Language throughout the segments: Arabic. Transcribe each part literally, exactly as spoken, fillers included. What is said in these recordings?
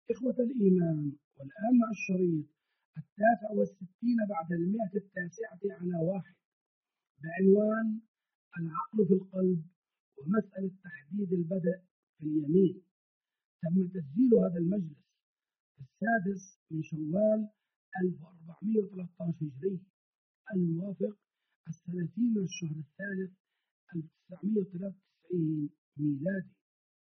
إخوة الإيمان، والآن مع الشريط التاسع والستين بعد المئة التاسعة على واحد بعنوان العقل في القلب ومسألة تحديد البدء في اليمين. تم تسجيل هذا المجلس في السادس من شوال ألف وأربعمائة وثلاثة عشر هجري الموافق الثلاثين من الشهر الثالث ألف وتسعمائة وثلاثة وتسعين ميلادي.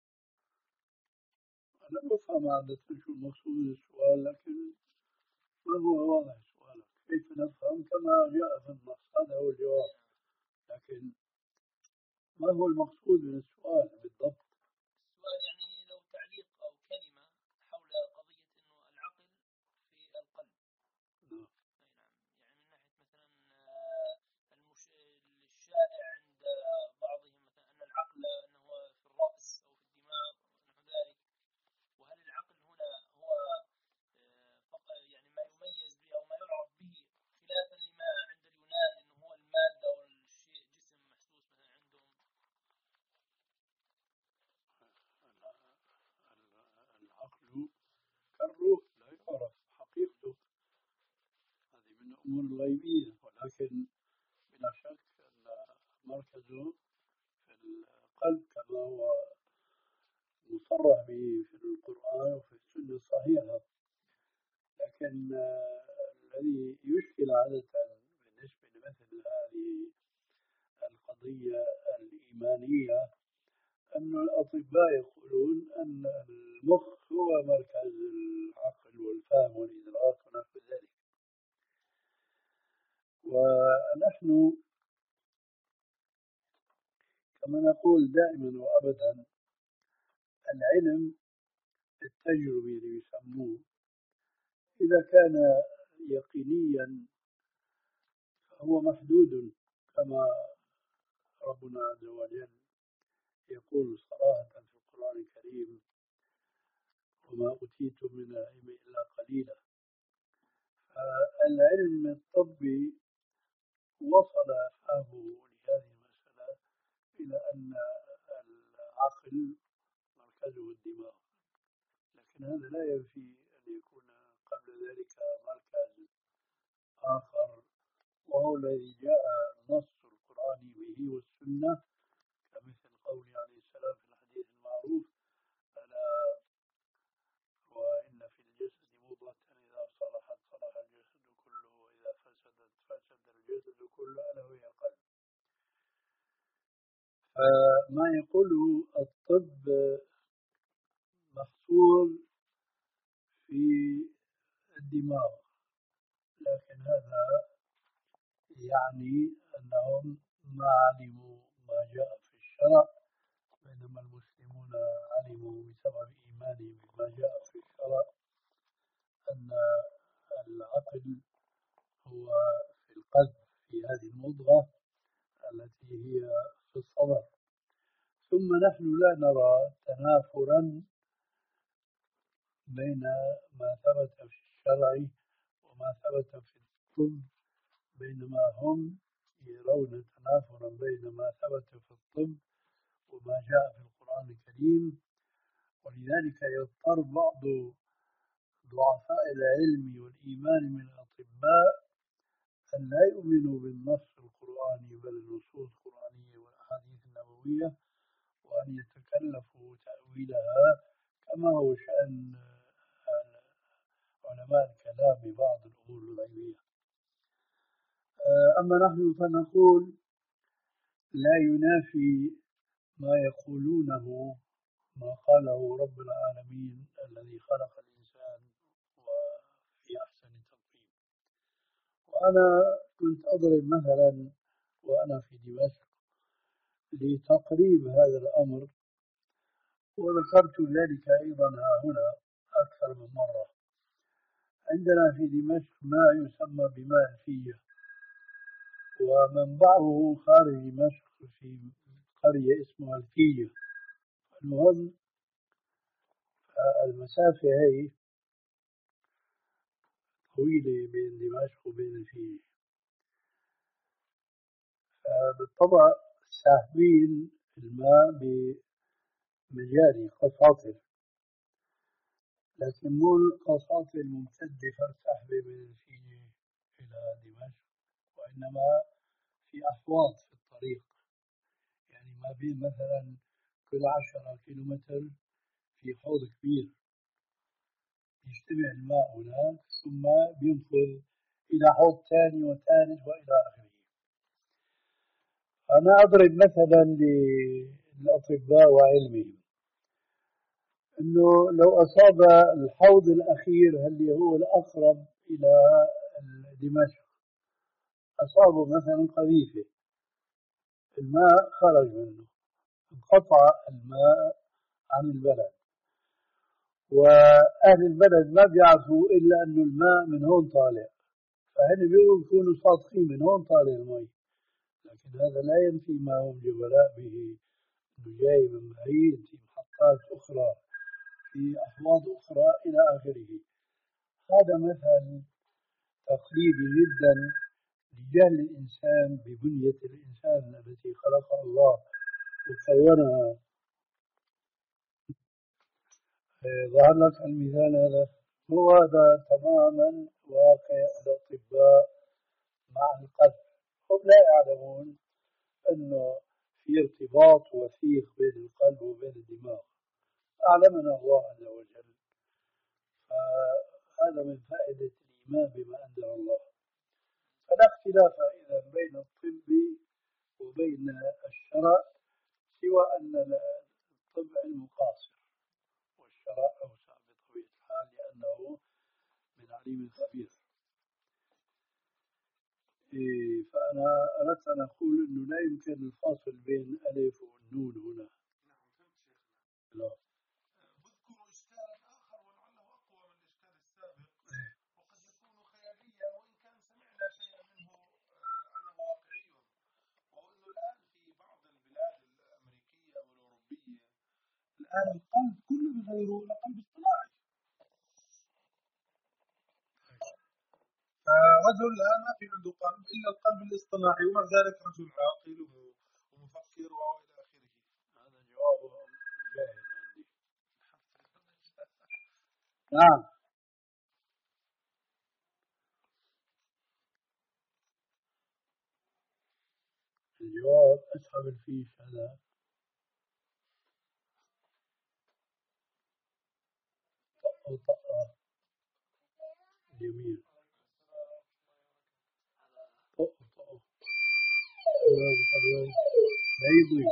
أنا بفهم عادة شو المقصود من السؤال، لكن ما هو واضح سؤالك. كيف نفهم كما جاء في النص؟ هذا هو الجواب، لكن ما هو المقصود من السؤال بالضبط؟ السؤال يعني لو تعليق أو كلمة حول قضية إنه العقل في القلب. نعم. نعم، يعني من ناحية مثلا المش... الشائع عند بعضهم مثلا أن العقل أنه في الرأس أو في الدماغ ونحو ذلك، وهل العقل هنا هو فقط يعني ما يميز به أو ما يعرف به، خلافا لما عند اليونان أنه هو المادة أو الشيء جسم محسوس مثلا عندهم. العقل كالروح لا يعرف حقيقته، هذه من الأمور الغيبية، ولكن بلا شك أن مركزه في القلب كما هو مصرح به في القرآن وفي السنة الصحيحة. لكن الذي يشكل عادة بالنسبة لمثل هذه القضية الإيمانية أن الأطباء يقولون أن المخ هو مركز العقل والفهم والإدراك ونحو ذلك، ونحن كما نقول دائما وأبدا العلم التجربي اللي يسموه إذا كان يقينيا فهو محدود، كما ربنا عز وجل يقول صراحة في القرآن الكريم: وما أوتيتم من العلم إلا قليلا. فالعلم الطبي وصل فهمه لهذه المسألة إلى أن العقل مركزه الدماغ، لكن هذا لا ينفي أن يكون قبل ذلك مركز آخر، وهو الذي جاء النص القرآني به والسنة، كمثل قوله عليه السلام في الحديث المعروف: ألا وإن في الجسد مضغة إذا صلحت صلح الجسد كله وإذا فسدت فسد الجسد كله ألا وهي القلب. فما يقوله الطب محصور في الدماغ، لكن هذا يعني أنهم ما علموا ما جاء في الشرع، بينما المسلمون علموا بسبب إيمانهم بما جاء في الشرع أن العقل هو في القلب، في هذه المضغة التي هي في الصدر. ثم نحن لا نرى تنافرا بين ما ثبت في الشرع وما ثبت في الطب، بينما هم يرون تنافرا بين ما ثبت في الطب وما جاء في القرآن الكريم. ولذلك يضطر بعض ضعفاء العلم والإيمان من الأطباء أن لا يؤمنوا بالنص القرآني بل النصوص القرآنية والأحاديث النبوية، وأن يتكلفوا تأويلها كما هو شأن علماء الكلام ببعض الأمور الغيبية. أما نحن فنقول لا ينافي ما يقولونه ما قاله رب العالمين الذي خلق الإنسان وفي أحسن تقويم. وأنا كنت أضرب مثلا وأنا في دمشق لتقريب هذا الأمر، وذكرت ذلك أيضا ها هنا أكثر من مرة. عندنا في دمشق ما يسمى بماء الفية، ومنبعه خارج دمشق في قرية اسمها الفية. المهم المسافة هي طويلة بين دمشق وبين الفية، فبالطبع ساحبين الماء بمجاري قصاصر، لكن مو القصاص الممتدة فالسحب من الفيل إلى دمشق، وإنما في أحواض في الطريق، يعني ما بين مثلا كل عشرة كيلومتر في حوض كبير يجتمع الماء هناك ثم بينفذ إلى حوض ثاني وثالث وإلى آخره. أنا أضرب مثلا للأطباء وعلمهم أنه لو أصاب الحوض الأخير اللي هو الأقرب إلى دمشق أصابه مثلا قذيفة، الماء خرج منه، انقطع الماء عن البلد، وأهل البلد ما بيعرفوا إلا أنه الماء من هون طالع، فهن بيقولوا يكونوا صادقين من هون طالع المي، لكن هذا لا ينفي ما هم جبلاء به، أنه جاي من بعيد في محطات أخرى في أحواض أخرى إلى آخره. هذا مثل تقريبي جدا لجهل الإنسان ببنية الإنسان التي خلقها الله وكونها. ظهر لك المثال هذا، هو هذا تماما واقع الأطباء مع القلب. هم لا يعلمون أنه في ارتباط وثيق بين القلب وبين الدماغ، أعلمنا الله عز وجل. فهذا من فائدة الإيمان بما أنزل الله. فلا اختلاف إذا بين الطب وبين الشرع، سوى أن الطب علم قاصر والشرع أوسع بطبيعة الحال لأنه من عليم خبير. إيه، فأنا أردت أن أقول أنه لا يمكن الفصل بين الألف والنون هنا. نعم فهمت شيخنا. لا. بذكر إشكالا آخر ولعله أقوى من الإشكال السابق، وقد يكون خياليا وإن كان سمعنا شيئا منه أنه واقعي، وهو أنه الآن في بعض البلاد الأمريكية والأوروبية الآن القلب كله بغيره إلى قلب اصطناعي. فرجل الآن ما في عنده قلب إلا القلب الاصطناعي، ومع ذلك رجل عاقل ومفكر وإلى آخره. هذا جواب جاهل عندي. نعم. الجواب اسحب الفيش هذا. طقه طقه جميل. طقه طقه لا يضيع.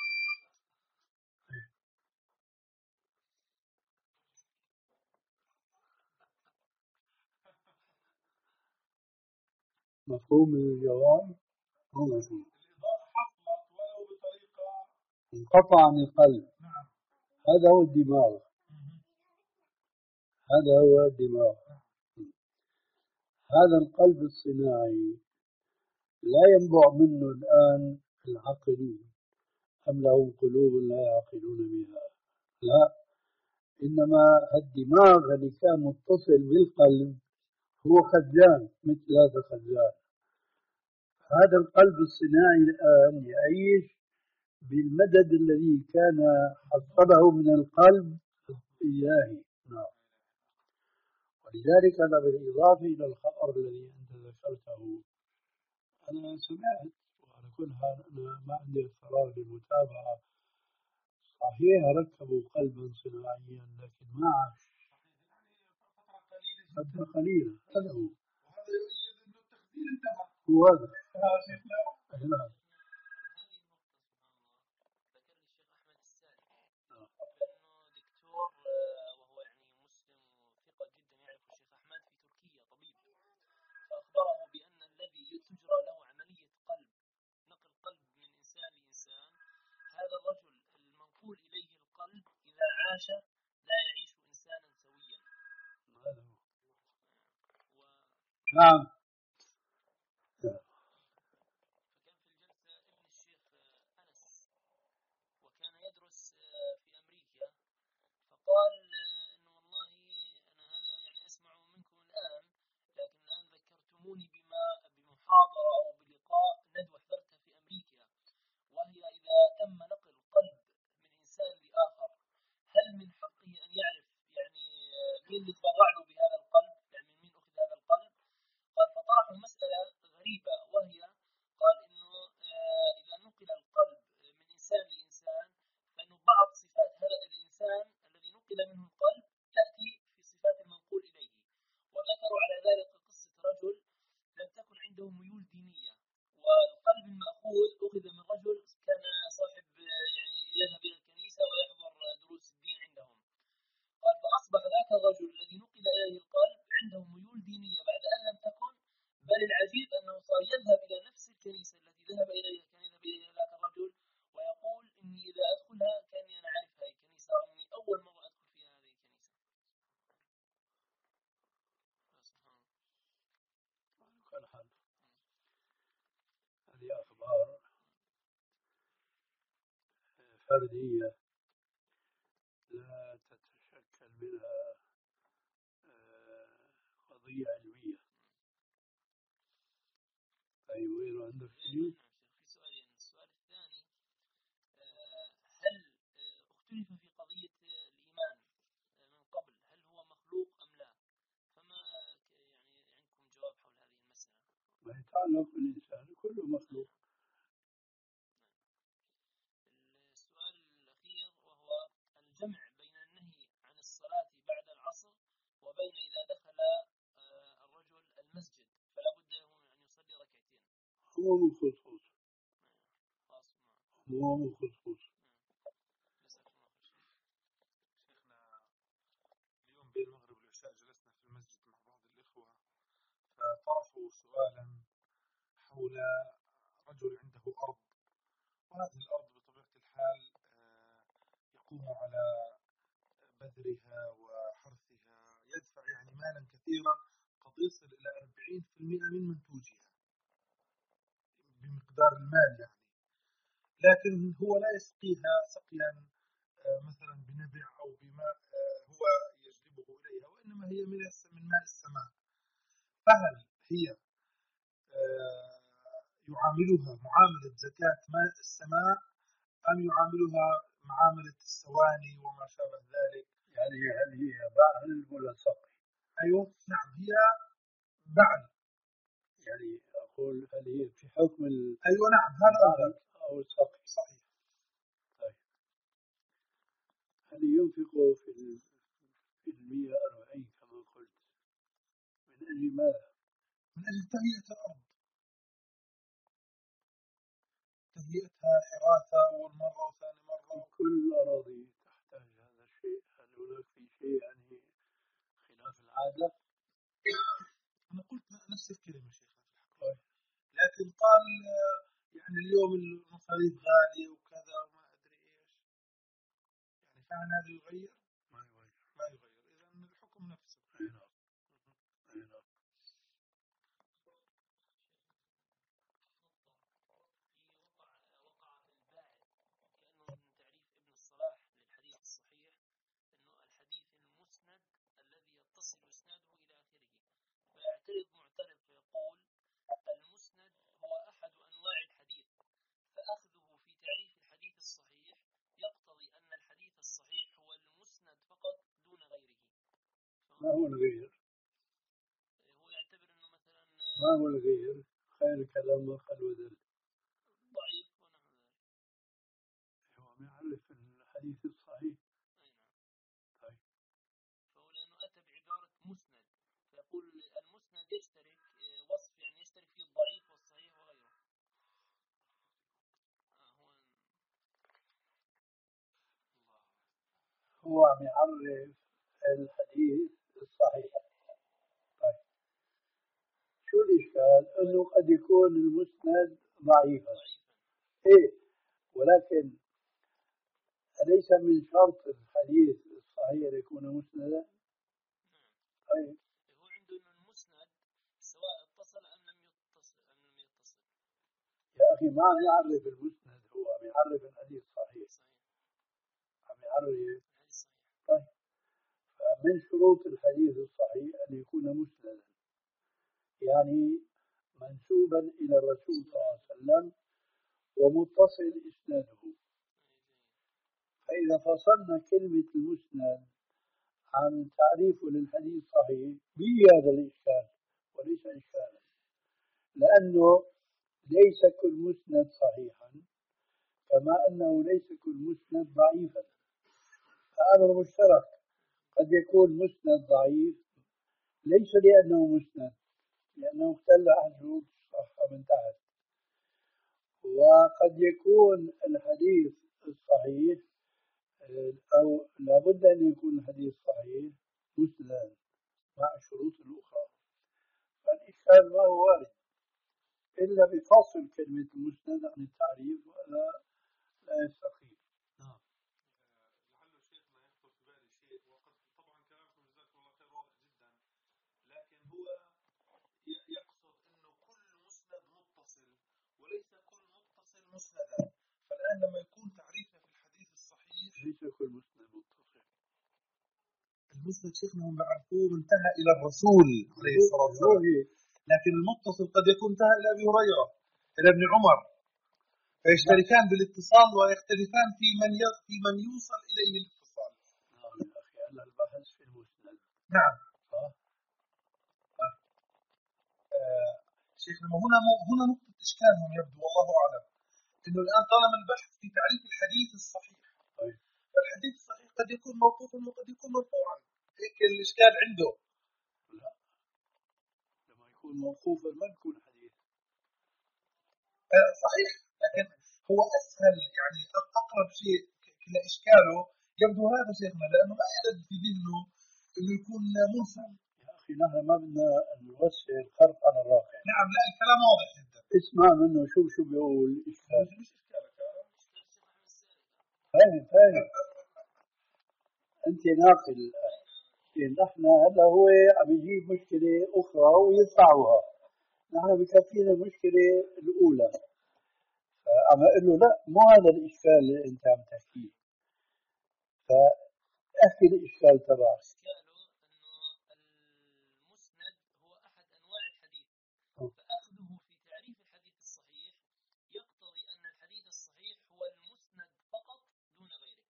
مفهوم الجواب هو مفهوم. الإضاءة حصلت ولو بطريقة انقطع عن القلب. نعم. هذا هو الدماغ. هذا هو الدماغ. هذا القلب الصناعي لا ينبع منه الآن العاقلون، أم لهم قلوب لا يعقلون بها؟ لا، إنما الدماغ اللي كان متصل بالقلب هو خزان مثل هذا الخزان. هذا القلب الصناعي الآن يعيش بالمدد الذي كان حصله من القلب الإلهي. نعم. ولذلك أنا بالإضافة إلى الخبر الذي أنت ذكرته، أنا سمعت، وعلى كل حال أنا ما عندي فراغ للمتابعة، صحيح ركبوا قلبا صناعيا لكن ما عاش فترة قليلة. هذا هو. وهذا يؤيد أنه التخدير انتهى. هو هذا. نعم. ذكر لي الشيخ أحمد السالم بأنه دكتور وهو يعني مسلم وثقة جدا يعرف الشيخ أحمد في تركيا طبيب، فأخبره بأن الذي تجرى له عملية قلب نقل قلب من إنسان لإنسان، هذا الرجل المنقول إليه القلب إذا عاش لا يعيش إنسانا سويا. هذا هو. و... نعم. فكان في الجلسة ابن الشيخ أنس وكان يدرس في أمريكا، فقال إنه والله أنا هذا يعني أسمع منكم الآن، لكن الآن ذكرتموني بما بمحاضرة أو بلقاء ندوة حضرتها في أمريكا، وهي إذا تم نقل قلب من إنسان لآخر هل من حقه أن يعرف يعني مين اللي تبرع له بهذا القلب، يعني من مين أخذ هذا القلب. قال فطرحوا مسألة غريبة، وهي قال إنه آه إذا نقل القلب من إنسان لإنسان، فإنه بعض صفات هذا الإنسان الذي نقل منه القلب تأتي في صفات المنقول إليه. وذكروا على ذلك قصة رجل لم تكن عنده ميول دينية، والقلب المأخوذ أخذ من رجل كان صاحب يعني يذهب إلى الكنيسة ويحضر دروس الدين عندهم. قال فأصبح ذاك الرجل الذي نقل إليه القلب عنده ميول دينية بعد أن لم تكن، بل العجيب أنه صار يذهب إلى نفس الكنيسة التي ذهب إليها كان يذهب إليها ذاك الرجل، ويقول إني إذا أدخلها كأني أنا عارف هذه الكنيسة، وإني أول مرة أدخل فيها هذه الكنيسة. سبحان الله. كان حال هذه أخبار فردية لا تتشكل منها قضية علمية. طيب وين عندك شيء؟ في سؤالين. السؤال الثاني هل اختلف في قضية الإيمان من قبل، هل هو مخلوق أم لا؟ فما يعني عندكم جواب حول هذه المسألة؟ ما يتعلق بالإنسان كله مخلوق. السؤال الأخير وهو الجمع بين النهي عن الصلاة بعد العصر وبين إذا دخل الرجل المسجد فلا بد له أن يصلي ركعتين. هو من خصوص خاص هو من خصوص شيخنا اليوم بين المغرب والعشاء جلسنا في المسجد مع بعض الإخوة، فطرحوا سؤالا حول رجل عنده أرض، وهذه الأرض بطبيعة الحال يقوم على بذرها وحرثها، يدفع يعني مالا كثيرا قد يصل إلى أربعين بالمئة من منتوجها بمقدار المال يعني، لكن هو لا يسقيها سقيا مثلا بنبع أو بماء هو يجلبه إليها، وإنما هي من ماء السماء. فهل هي يعاملها معاملة زكاة ماء السماء أم يعاملها معاملة السواني وما شابه ذلك؟ يعني هل هي بعل ولا سقي؟ أيوة نعم هي بعل. يعني أقول هل هي في حكم أيوة نعم هذا أو السقي؟ صحيح. طيب هل ينفق في في المية أربعين كما قلت من أجل ماذا؟ من أجل تهيئة الأرض، تهيئتها حراثة أول مرة وثاني مرة. كل الأراضي تحتاج هذا الشيء. هل هناك في شيء يعني خلاف العادة؟ أنا قلت نفس الكلمة شيخنا في الحقيقة، لكن قال يعني اليوم المصاريف غالية وكذا وما أدري إيش، يعني فعلا هذا يغير؟ ما يغير ما يغير. إذا الحكم نفسه. أي نعم أي نعم. كأنه من تعريف ابن الصلاح للحديث الصحيح أنه الحديث المسند الذي يتصل إسناده إلى آخره، فيعترض معترض فيقول المسند هو أحد أنواع الحديث، فأخذه في تعريف الحديث الصحيح يقتضي أن الحديث الصحيح هو المسند فقط دون غيره. ما هو الغير؟ هو يعتبر أنه مثلا ما هو الغير؟ خير كلام ما خل وذل ضعيف ونحو ذلك. هو يعرف الحديث الصحيح. أي نعم. طيب فهو لأنه أتى بعبارة مسند، فيقول المسند يشترك وصف يعني يشترك فيه الضعيف والصحيح وغيره. آه هو هو عم يعرف الحديث الصحيح. طيب شو الإشكال؟ أنه قد يكون المسند ضعيفا. إيه ولكن أليس من شرط الحديث الصحيح يكون مسندا؟ نعم. طيب هو عنده أنه المسند سواء اتصل أم لم يتصل أم لم يتصل. يا أخي ما عم يعرف المسند، هو عم يعرف الحديث الصحيح. صحيح. عم يعرف الحديث صحيح. طيب فمن شروط الحديث الصحيح أن يكون مسندا، يعني منسوبا إلى الرسول صلى الله عليه وسلم ومتصل إسناده. فإذا فصلنا كلمة المسند عن تعريفه للحديث صحيح به هذا الإشكال وليس إشكالا، لأنه ليس كل مسند صحيحا كما أنه ليس كل مسند ضعيفا، فأمر مشترك. قد يكون مسند ضعيف ليس لأنه مسند، لأنه اختل عن شروط الصحة من تحت، وقد يكون الحديث الصحيح أو لابد أن يكون الحديث صحيح مسند مع الشروط الأخرى. فالإشكال ما هو وارد إلا بفصل كلمة المسند عن التعريف، ولا لا يستقيم. نعم. لعله شيخنا يخطر في بالي شيء، وقد طبعا كلامكم جزاكم الله خير واضح جدا، لكن هو يقصد انه كل مسند متصل وليس كل متصل مسندا. فالان لما يكون تعريفنا في الحديث الصحيح ليس كل مسند متصل. المسند شيخنا هم بيعرفوه انتهى الى الرسول عليه الصلاه والسلام، لكن المتصل قد يكون انتهى الى ابي هريره الى ابن عمر، فيشتركان بالاتصال ويختلفان في من في من يوصل اليه الاتصال. نعم يا اخي، هذا البحث في المسند. نعم. صح. آه شيخنا هنا هنا نقطه اشكالهم يبدو والله اعلم، انه الان طالما البحث في تعريف الحديث الصحيح، طيب. فالحديث الصحيح قد يكون موقوفا وقد يكون مرفوعا، هيك الاشكال عنده. لا، لما يكون موقوفا ما يكون حديث. آه صحيح، لكن هو اسهل يعني اقرب شيء لاشكاله يبدو هذا شيخنا، لانه ما يرد في ذهنه انه يكون مرسل. يا اخي نحن ما بدنا نوسع الخرق على الراقع. نعم، لا الكلام واضح جدا. اسمع منه شو شو بيقول اشكال. مش اشكالك فاهم فاهم. انت ناقل. نحن هذا هو عم يجيب مشكله اخرى ويدفعها، نحن بكفينا المشكله الاولى. عم اقول له لا، مو هذا الاشكال اللي انت عم تحكيه، فاحكي الاشكال تبعك. إشكاله أنه المسند هو أحد أنواع الحديث، فأخذه في تعريف الحديث الصحيح يقتضي أن الحديث الصحيح هو المسند فقط دون غيره.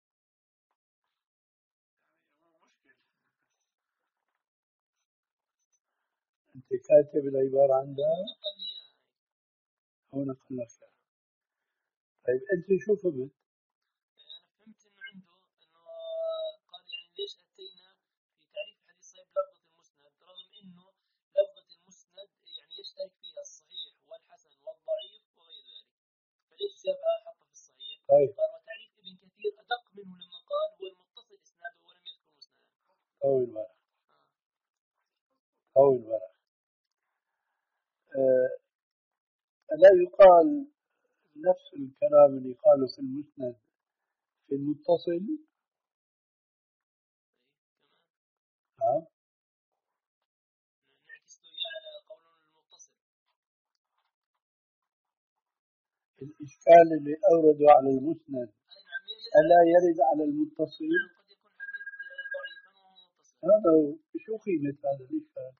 انت كاتب العباره عندها نقل لي إياها. هو نقل لك. طيب انت شو فهمت؟ أنا فهمت إنه عنده إنه قال يعني ليش أتينا في تعريف الحديث الصحيح بلفظة المسند، رغم إنه لفظة المسند يعني يشترك فيها الصحيح والحسن والضعيف وغير ذلك، فليش جابها حطها في الصحيح؟ طيب. قال وتعريف ابن كثير أدق منه لما قال هو المتصل إسناده ولم يذكر مسندا. قوي الورق. قوي الورق. أه لا يقال نفس الكلام اللي قاله في المسند في المتصل. ها؟ نعكس له إياه على قول المتصل. الإشكال اللي أورده على المسند ألا يرد على المتصل؟ نعم، قد يكون حديث ضعيفا وهو متصل. هذا هو. شو قيمة هذا الإشكال؟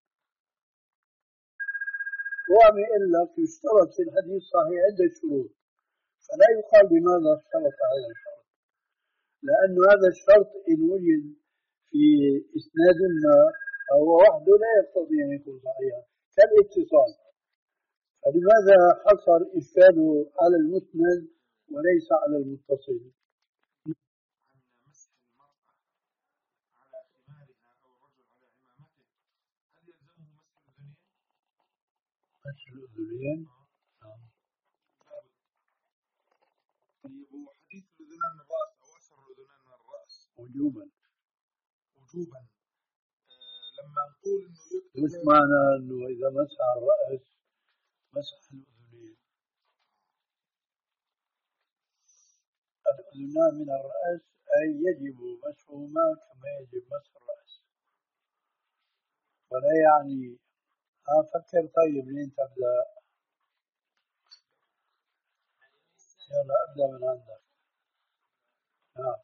هو عم يقول لك يشترط في الحديث الصحيح عدة شروط، فلا يقال لماذا اشترط هذا الشرط، لأنه هذا الشرط إن وجد في إسناد ما فهو وحده لا يقتضي أن يكون صحيحا كالاتصال. فلماذا حصر إشكاله على المسند وليس على المتصل؟ عن مسح المرأة على خمارها أو الرجل على عمامته، هل يلزمه مسح الأذنين؟ مسح الأذنين؟ نعم. طيب وحديث الأذنان من الرأس أو أثر الأذنان من الرأس وجوبا. وجوبا. آه لما نقول إنه يكتب مش معنى إنه إذا مسح الرأس مسح الأذنين. الأذنان من الرأس أي يجب مسحهما كما يجب مسح الرأس، ولا يعني أفكر. طيب منين تبدأ؟ يلا أبدأ من عندك. نعم.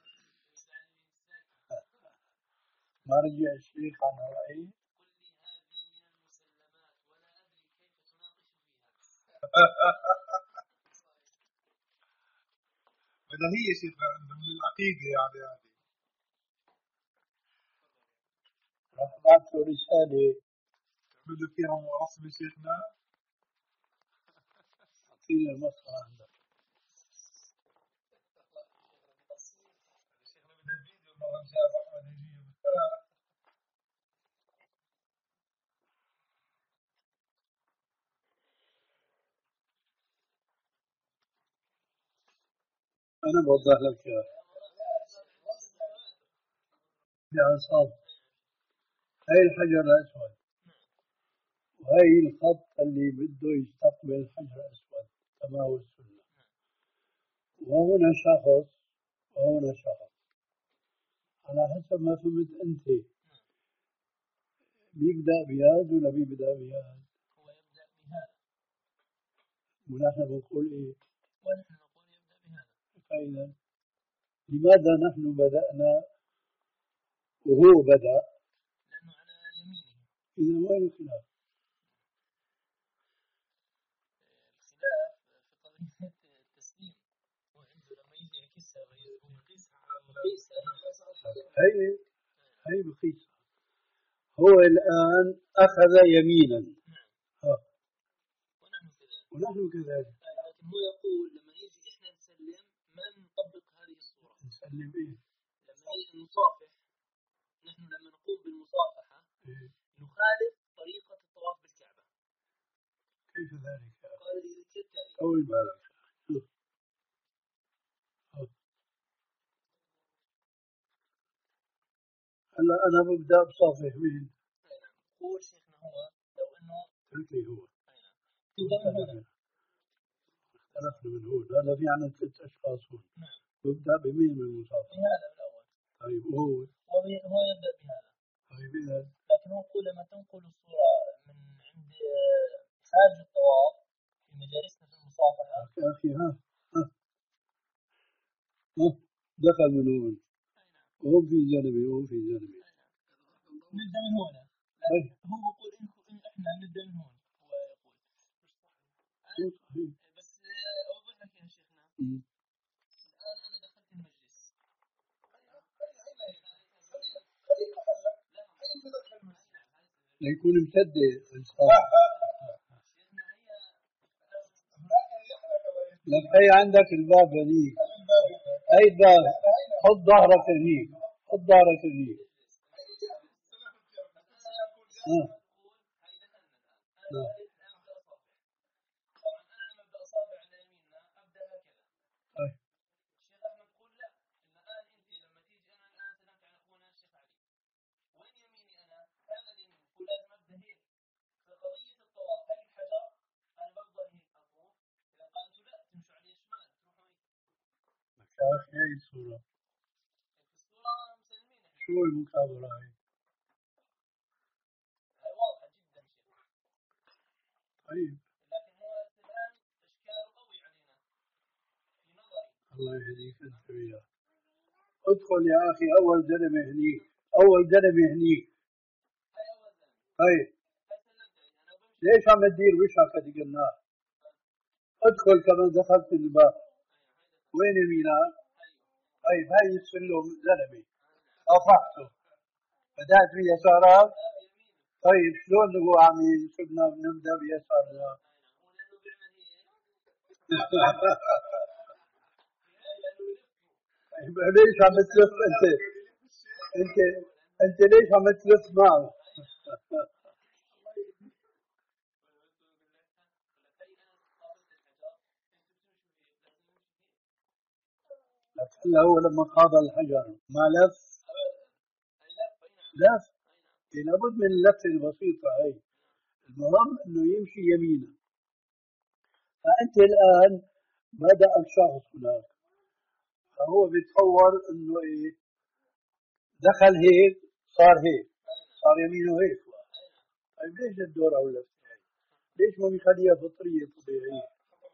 ما رجع الشيخ عن رأيي. قل لي هذه من المسلمات ولا أدري كيف تناقش فيها. بدهية شيخ من العقيدة يعني هذه. بعث رسالة تعملوا فيها رسم شيخنا. أعطينا المسخرة عندك. شيخنا بدنا فيديو مرة جاب أحمد يجيب. أنا بوضح لك يا يا عصام، هاي الحجر الأسود وهي الخط اللي بده يستقبل الحجر الأسود كما هو السنة، وهنا شخص وهنا شخص على حسب ما فهمت أنت، بيبدأ بهذا ولا بيبدأ بهذا؟ هو يبدأ بهذا ونحن بنقول إيه؟ ونحن نقول يبدأ بهذا. فإذا لماذا نحن بدأنا وهو بدأ؟ لأنه على يمينه. إذا وين الخلاف؟ الخلاف في قضية التسليم، وعنده لما يجي يعكسها ويقيسها ويقيسها هي هي بقيسها. هو الآن أخذ يمينا. نعم. ها. ونحن كذلك. ونحن كذلك. لكن هو يقول لما يجي إحنا نسلم ما نطبق هذه الصورة. نسلم إيه؟ لما يجي نصافح، نحن لما نقوم بالمصافحة إيه؟ نخالف طريقة الطواف بالكعبة. كيف ذلك؟ قال لي كالتالي. طول بالك. هلا أنا ببدأ بصافح مين؟ قول شيخنا هو لو إنه تركي هو. تبدأ من هنا. اختلفنا من هون، هذا في عنا ثلاث أشخاص هون. نعم. ببدأ بمين من المصافحة؟ بهذا الأول. طيب وهو؟ هو هو يبدأ بهذا. طيب إذا لكن هو يقول لما تنقل الصورة من عند خارج الطواف في مجالسنا في المصافحة. يا أخي ها ها ها دخل من هون وهو في جانبي وهو في جانبي. نبدأ من هنا. هو يقول إن إحنا نبدأ من هون. هو يقول. صحيح. بس أوضح لك يا شيخنا. م. الآن أنا دخلت المجلس. ليكون امتد لك. هي عندك الباب هنيك، هي الباب، حط ظهرك هنيك، حط ظهرك هنيك. ها ها يا أخي هاي الصورة شو المكابرة هاي؟ واضحة جدا شيخ. طيب لكن هو الآن إشكال قوي علينا في نظري. الله يهديك أنت وياه. ادخل يا أخي أول زلمة هنيك، أول زلمة هنيك. هاي أول زلمة. طيب ليش عم تدير وشك هذيك النار؟ ادخل كمان دخلت الباب. وين يمينك؟ طيب هاي السلم زلمة رفعته بدأت بيسارك. طيب شلون هو عم يسبنا نبدأ بيسارنا؟ طيب ليش عم تلف انت؟ انت انت ليش عم تلف معه؟ هلا هو لما خاض الحجر ما لف؟ لف. لابد من اللفة البسيطة هي. المهم انه يمشي يمينا. فانت الان بدأ الشخص هناك، فهو بيتصور انه ايه؟ دخل هيك صار هيك، صار يمينه هيك. طيب ليش الدورة او اللفة هي؟ ليش ما بيخليها فطرية طبيعية؟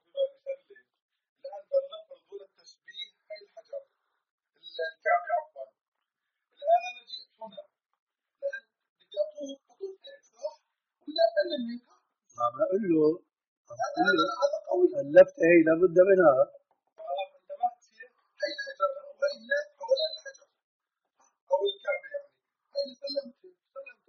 الآن بنفرض هو التشبيه هاي الحجر الكعبة عفوا. الآن أنا جئت هنا الآن بدي أطوف بطوف هيك صح؟ ولا أسلم منك؟ ما بقول له هذا قوي. اللفة هي لابد منها. انتبهت فيه؟ هاي الحجر وهي حوالين الحجر أو الكعبة يعني. هاي اللي سلمت سلم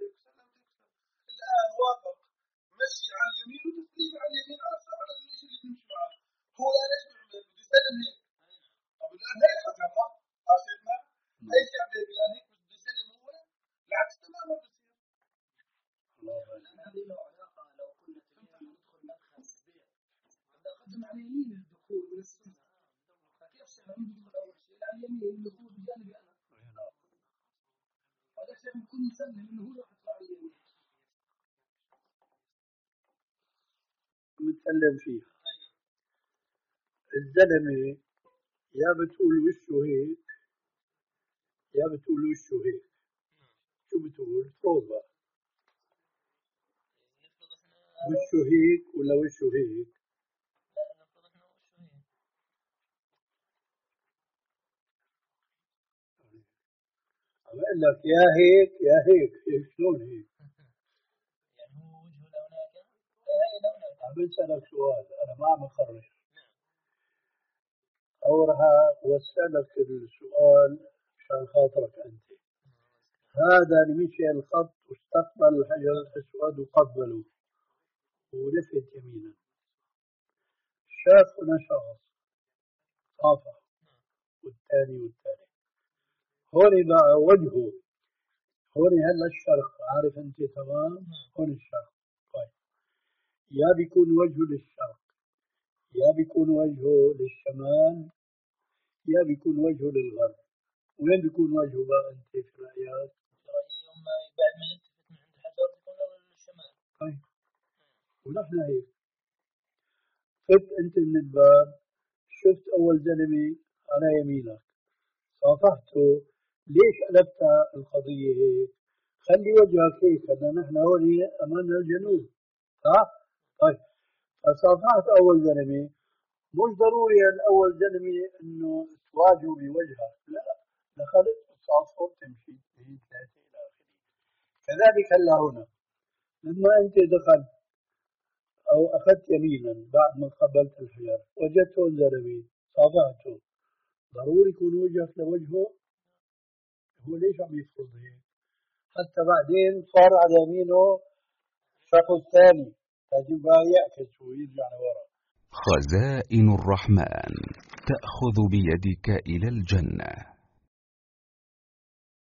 تماما بصير. الآن هذه له علاقة لو كنا تمام ندخل مدخل بيت هذا قدم على يمين الدخول من السنة، فكيف سهل ندخل أول شيء على اليمين الدخول بجانبي أنا؟ هذا شيء بيكون مسلم إنه هو راح يطلع على اليمين. متكلم فيها الزلمة يا بتقول وشه هيك يا بتقول وشه هيك، شو بتقول؟ تروضة وشه هيك ولا وشه هيك؟ لا نفترض انه وشه هيك. عم بقول لك يا هيك يا هيك، هيك شلون هيك؟ يعني هو وجهه لهناك هي لهناك. عم بسألك سؤال أنا ما عم أخرج. نعم. أو راح أسألك السؤال عشان خاطرك أنت. هذا مشي الخط واستقبل الحجر الأسود وقبله ولفت يمينا، شاف هنا شخص صافح والثاني والثاني، هون بقى وجهه هون هلا الشرق، عارف أنت تمام؟ هون الشرق. طيب يا بيكون وجهه للشرق يا بيكون وجهه للشمال يا بيكون وجهه للغرب، وين بيكون وجهه بقى أنت في رأيك؟ رأيي يوم بعد ما يلتفت من عند الحجر يكون له للشمال. طيب ونحن هيك فت أنت من الباب شفت أول زلمة على يمينك صافحته، ليش قلبت القضية هيك؟ خلي وجهك هيك، هذا نحن هون أمام الجنوب صح؟ طيب فصافحت أول زلمة، مش ضروري الأول زلمة إنه تواجهه بوجهك، لا دخلت وتصافحه تمشي اثنين ثلاثة إلى آخره. كذلك هلا هنا لما أنت دخلت أو أخذت يمينا بعد ما قبلت الحجر وجدته زلمة صافحته، ضروري يكون وجهك لوجهه؟ هو ليش عم يفرض هيك؟ حتى بعدين صار على يمينه شخص ثاني لازم بقى يعكس ويرجع لورا. خزائن الرحمن تأخذ بيدك إلى الجنة.